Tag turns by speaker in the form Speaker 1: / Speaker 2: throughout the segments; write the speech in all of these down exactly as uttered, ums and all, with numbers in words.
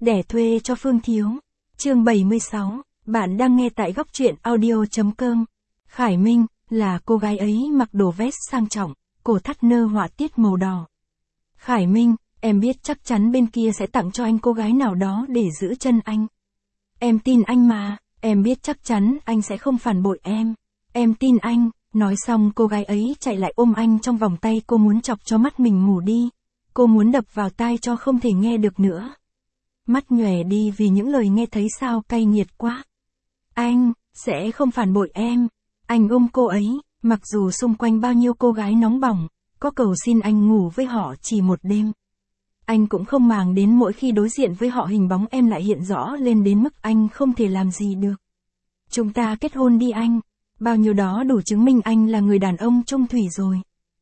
Speaker 1: Đẻ thuê cho Phương Thiếu. Chương bảy mươi sáu, bạn đang nghe tại góc truyện audio.com. Khải Minh, là cô gái ấy mặc đồ vest sang trọng, cổ thắt nơ họa tiết màu đỏ. Khải Minh, em biết chắc chắn bên kia sẽ tặng cho anh cô gái nào đó để giữ chân anh. Em tin anh mà, em biết chắc chắn anh sẽ không phản bội em. Em tin anh. Nói xong cô gái ấy chạy lại ôm anh trong vòng tay, cô muốn chọc cho mắt mình ngủ đi. Cô muốn đập vào tai cho không thể nghe được nữa. Mắt nhòe đi vì những lời nghe thấy sao cay nghiệt quá. Anh, sẽ không phản bội em. Anh ôm cô ấy, mặc dù xung quanh bao nhiêu cô gái nóng bỏng, có cầu xin anh ngủ với họ chỉ một đêm. Anh cũng không màng đến mỗi khi đối diện với họ hình bóng em lại hiện rõ lên đến mức anh không thể làm gì được. Chúng ta kết hôn đi anh. Bao nhiêu đó đủ chứng minh anh là người đàn ông chung thủy rồi.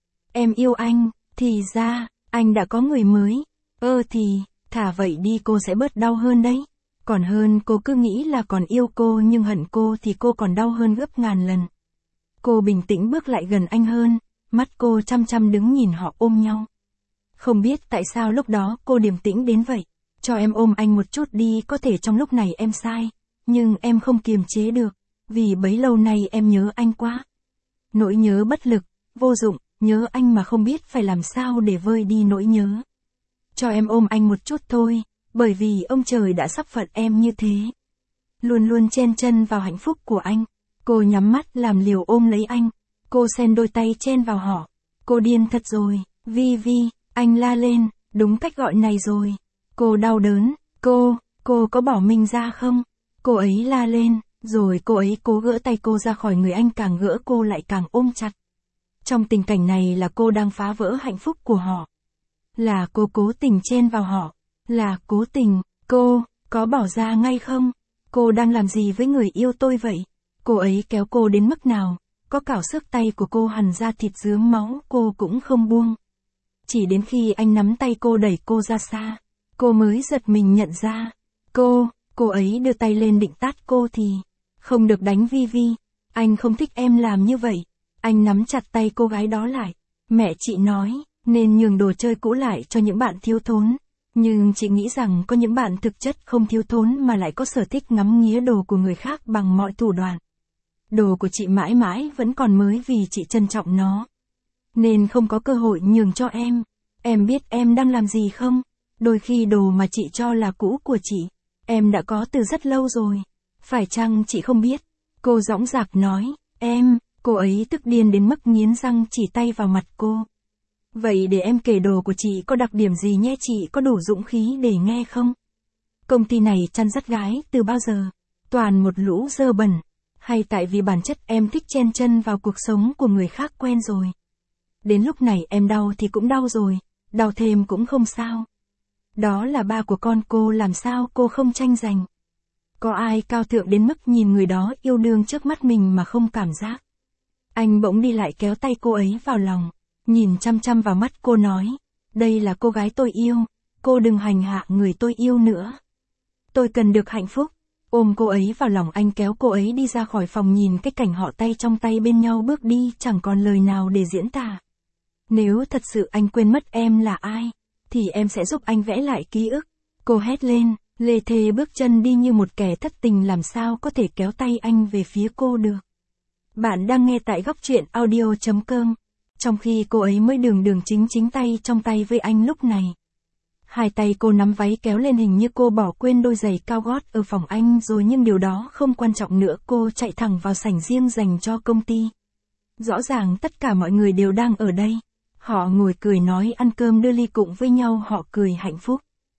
Speaker 1: Em yêu anh, thì ra, anh đã có người mới. Ơ thì, thả vậy đi cô sẽ bớt đau hơn đấy. Còn hơn cô cứ nghĩ là còn yêu cô nhưng hận cô thì cô còn đau hơn gấp ngàn lần. Cô bình tĩnh bước lại gần anh hơn, mắt cô chăm chăm đứng nhìn họ ôm nhau. Không biết tại sao lúc đó cô điềm tĩnh đến vậy. Cho em ôm anh một chút đi, có thể trong lúc này em sai, nhưng em không kiềm chế được. Vì bấy lâu nay em nhớ anh quá. Nỗi nhớ bất lực, vô dụng, nhớ anh mà không biết phải làm sao để vơi đi nỗi nhớ. Cho em ôm anh một chút thôi, bởi vì ông trời đã sắp phận em như thế. Luôn luôn chen chân vào hạnh phúc của anh. Cô nhắm mắt làm liều ôm lấy anh. Cô xen đôi tay chen vào họ. Cô điên thật rồi, Vi Vi, anh la lên, đúng cách gọi này rồi. Cô đau đớn, cô, cô có bỏ mình ra không? Cô ấy la lên. Rồi cô ấy cố gỡ tay cô ra khỏi người anh, càng gỡ cô lại càng ôm chặt. Trong tình cảnh này là cô đang phá vỡ hạnh phúc của họ. Là cô cố tình chen vào họ. Là cố tình, cô, có bỏ ra ngay không? Cô đang làm gì với người yêu tôi vậy? Cô ấy kéo cô đến mức nào? Có cào xước tay của cô hằn ra thịt rướm máu, cô cũng không buông. Chỉ đến khi anh nắm tay cô đẩy cô ra xa, cô mới giật mình nhận ra. Cô, cô ấy đưa tay lên định tát cô thì... Không được đánh Vi Vi, anh không thích em làm như vậy. Anh nắm chặt tay cô gái đó lại. Mẹ chị nói, nên nhường đồ chơi cũ lại cho những bạn thiếu thốn. Nhưng chị nghĩ rằng có những bạn thực chất không thiếu thốn mà lại có sở thích ngắm nghía đồ của người khác bằng mọi thủ đoạn. Đồ của chị mãi mãi vẫn còn mới vì chị trân trọng nó. Nên không có cơ hội nhường cho em. Em biết em đang làm gì không? Đôi khi đồ mà chị cho là cũ của chị, em đã có từ rất lâu rồi. Phải chăng chị không biết? Cô dõng dạc nói, em, cô ấy tức điên đến mức nghiến răng chỉ tay vào mặt cô. Vậy để em kể đồ của chị có đặc điểm gì nhé, chị có đủ dũng khí để nghe không? Công ty này chăn dắt gái từ bao giờ? Toàn một lũ dơ bẩn. Hay tại vì bản chất em thích chen chân vào cuộc sống của người khác quen rồi? Đến lúc này em đau thì cũng đau rồi, đau thêm cũng không sao. Đó là ba của con cô, làm sao cô không tranh giành? Có ai cao thượng đến mức nhìn người đó yêu đương trước mắt mình mà không cảm giác? Anh bỗng đi lại kéo tay cô ấy vào lòng, nhìn chăm chăm vào mắt cô nói, đây là cô gái tôi yêu, cô đừng hành hạ người tôi yêu nữa. Tôi cần được hạnh phúc. Ôm cô ấy vào lòng, anh kéo cô ấy đi ra khỏi phòng, nhìn cái cảnh họ tay trong tay bên nhau bước đi, chẳng còn lời nào để diễn tả. Nếu thật sự anh quên mất em là ai, thì em sẽ giúp anh vẽ lại ký ức. Cô hét lên. Lê thê bước chân đi như một kẻ thất tình, làm sao có thể kéo tay anh về phía cô được. Bạn đang nghe tại góc truyện audio.com. Trong khi cô ấy mới đường đường chính chính tay trong tay với anh lúc này. Hai tay cô nắm váy kéo lên, hình như cô bỏ quên đôi giày cao gót ở phòng anh rồi, nhưng điều đó không quan trọng nữa. Cô chạy thẳng vào sảnh riêng dành cho công ty. Rõ ràng tất cả mọi người đều đang ở đây. Họ ngồi cười nói, ăn cơm đưa ly cùng với nhau, họ cười hạnh phúc.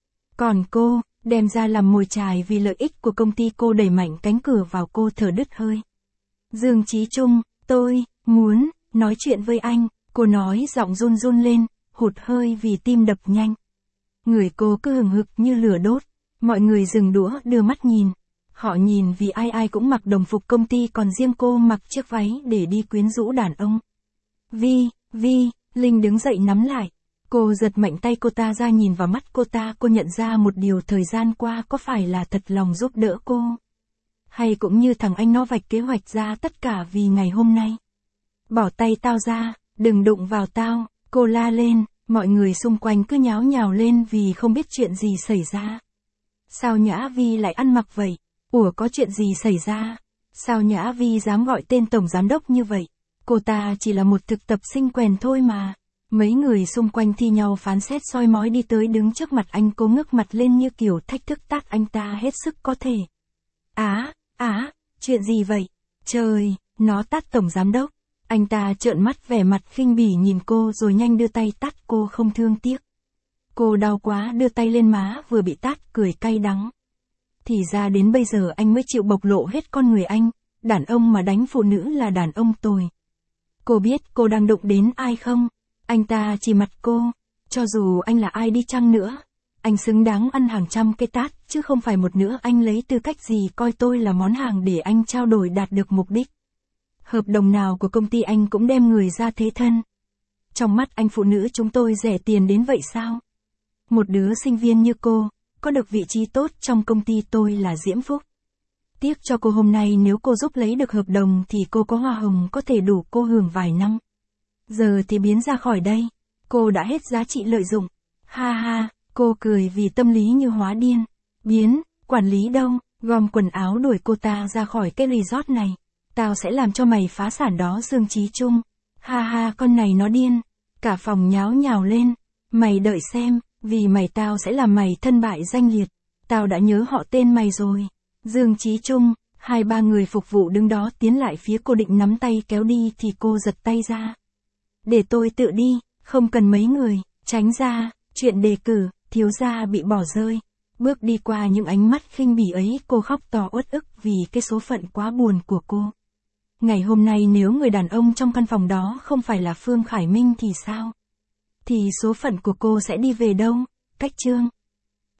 Speaker 1: Còn cô, đem ra làm mồi chài vì lợi ích của công ty. Cô đẩy mạnh cánh cửa vào, cô thở đứt hơi. Dương Chí Trung, tôi muốn nói chuyện với anh, cô nói giọng run run lên, hụt hơi vì tim đập nhanh. Người cô cứ hừng hực như lửa đốt. Mọi người dừng đũa đưa mắt nhìn. Họ nhìn vì ai ai cũng mặc đồng phục công ty, còn riêng cô mặc chiếc váy để đi quyến rũ đàn ông. Vi, Vi, Linh đứng dậy nắm lại. Cô giật mạnh tay cô ta ra, nhìn vào mắt cô ta, cô nhận ra một điều, thời gian qua có phải là thật lòng giúp đỡ cô? Hay cũng như thằng anh nó vạch kế hoạch ra tất cả vì ngày hôm nay? Bỏ tay tao ra, đừng đụng vào tao, cô la lên, mọi người xung quanh cứ nháo nhào lên vì không biết chuyện gì xảy ra. Sao Nhã Vi lại ăn mặc vậy? Ủa có chuyện gì xảy ra? Sao Nhã Vi dám gọi tên tổng giám đốc như vậy? Cô ta chỉ là một thực tập sinh quèn thôi mà. Mấy người xung quanh thi nhau phán xét soi mói đi tới đứng trước mặt anh, cố ngước mặt lên như kiểu thách thức tát anh ta hết sức có thể. Á, á, chuyện gì vậy? Trời, nó tát tổng giám đốc. Anh ta trợn mắt vẻ mặt khinh bỉ nhìn cô rồi nhanh đưa tay tát cô không thương tiếc. Cô đau quá đưa tay lên má vừa bị tát cười cay đắng. Thì ra đến bây giờ anh mới chịu bộc lộ hết con người anh, đàn ông mà đánh phụ nữ là đàn ông tồi. Cô biết cô đang đụng đến ai không? Anh ta chỉ mặt cô, cho dù anh là ai đi chăng nữa, anh xứng đáng ăn hàng trăm cái tát, chứ không phải một nữa anh lấy tư cách gì coi tôi là món hàng để anh trao đổi đạt được mục đích. Hợp đồng nào của công ty anh cũng đem người ra thế thân. Trong mắt anh phụ nữ chúng tôi rẻ tiền đến vậy sao? Một đứa sinh viên như cô, có được vị trí tốt trong công ty tôi là diễm phúc. Tiếc cho cô hôm nay nếu cô giúp lấy được hợp đồng thì cô có hoa hồng có thể đủ cô hưởng vài năm. Giờ thì biến ra khỏi đây, cô đã hết giá trị lợi dụng. Ha ha, cô cười vì tâm lý như hóa điên. Biến, quản lý đâu, gom quần áo đuổi cô ta ra khỏi cái resort này. Tao sẽ làm cho mày phá sản đó Dương Chí Trung. Ha ha con này nó điên. Cả phòng nháo nhào lên. Mày đợi xem, vì mày tao sẽ làm mày thân bại danh liệt. Tao đã nhớ họ tên mày rồi. Dương Chí Trung, hai ba người phục vụ đứng đó tiến lại phía cô định nắm tay kéo đi thì cô giật tay ra. Để tôi tự đi, không cần mấy người, tránh ra, chuyện đề cử, thiếu gia bị bỏ rơi. Bước đi qua những ánh mắt khinh bỉ ấy cô khóc to uất ức vì cái số phận quá buồn của cô. Ngày hôm nay nếu người đàn ông trong căn phòng đó không phải là Phương Khải Minh thì sao? Thì số phận của cô sẽ đi về đâu? Cách chương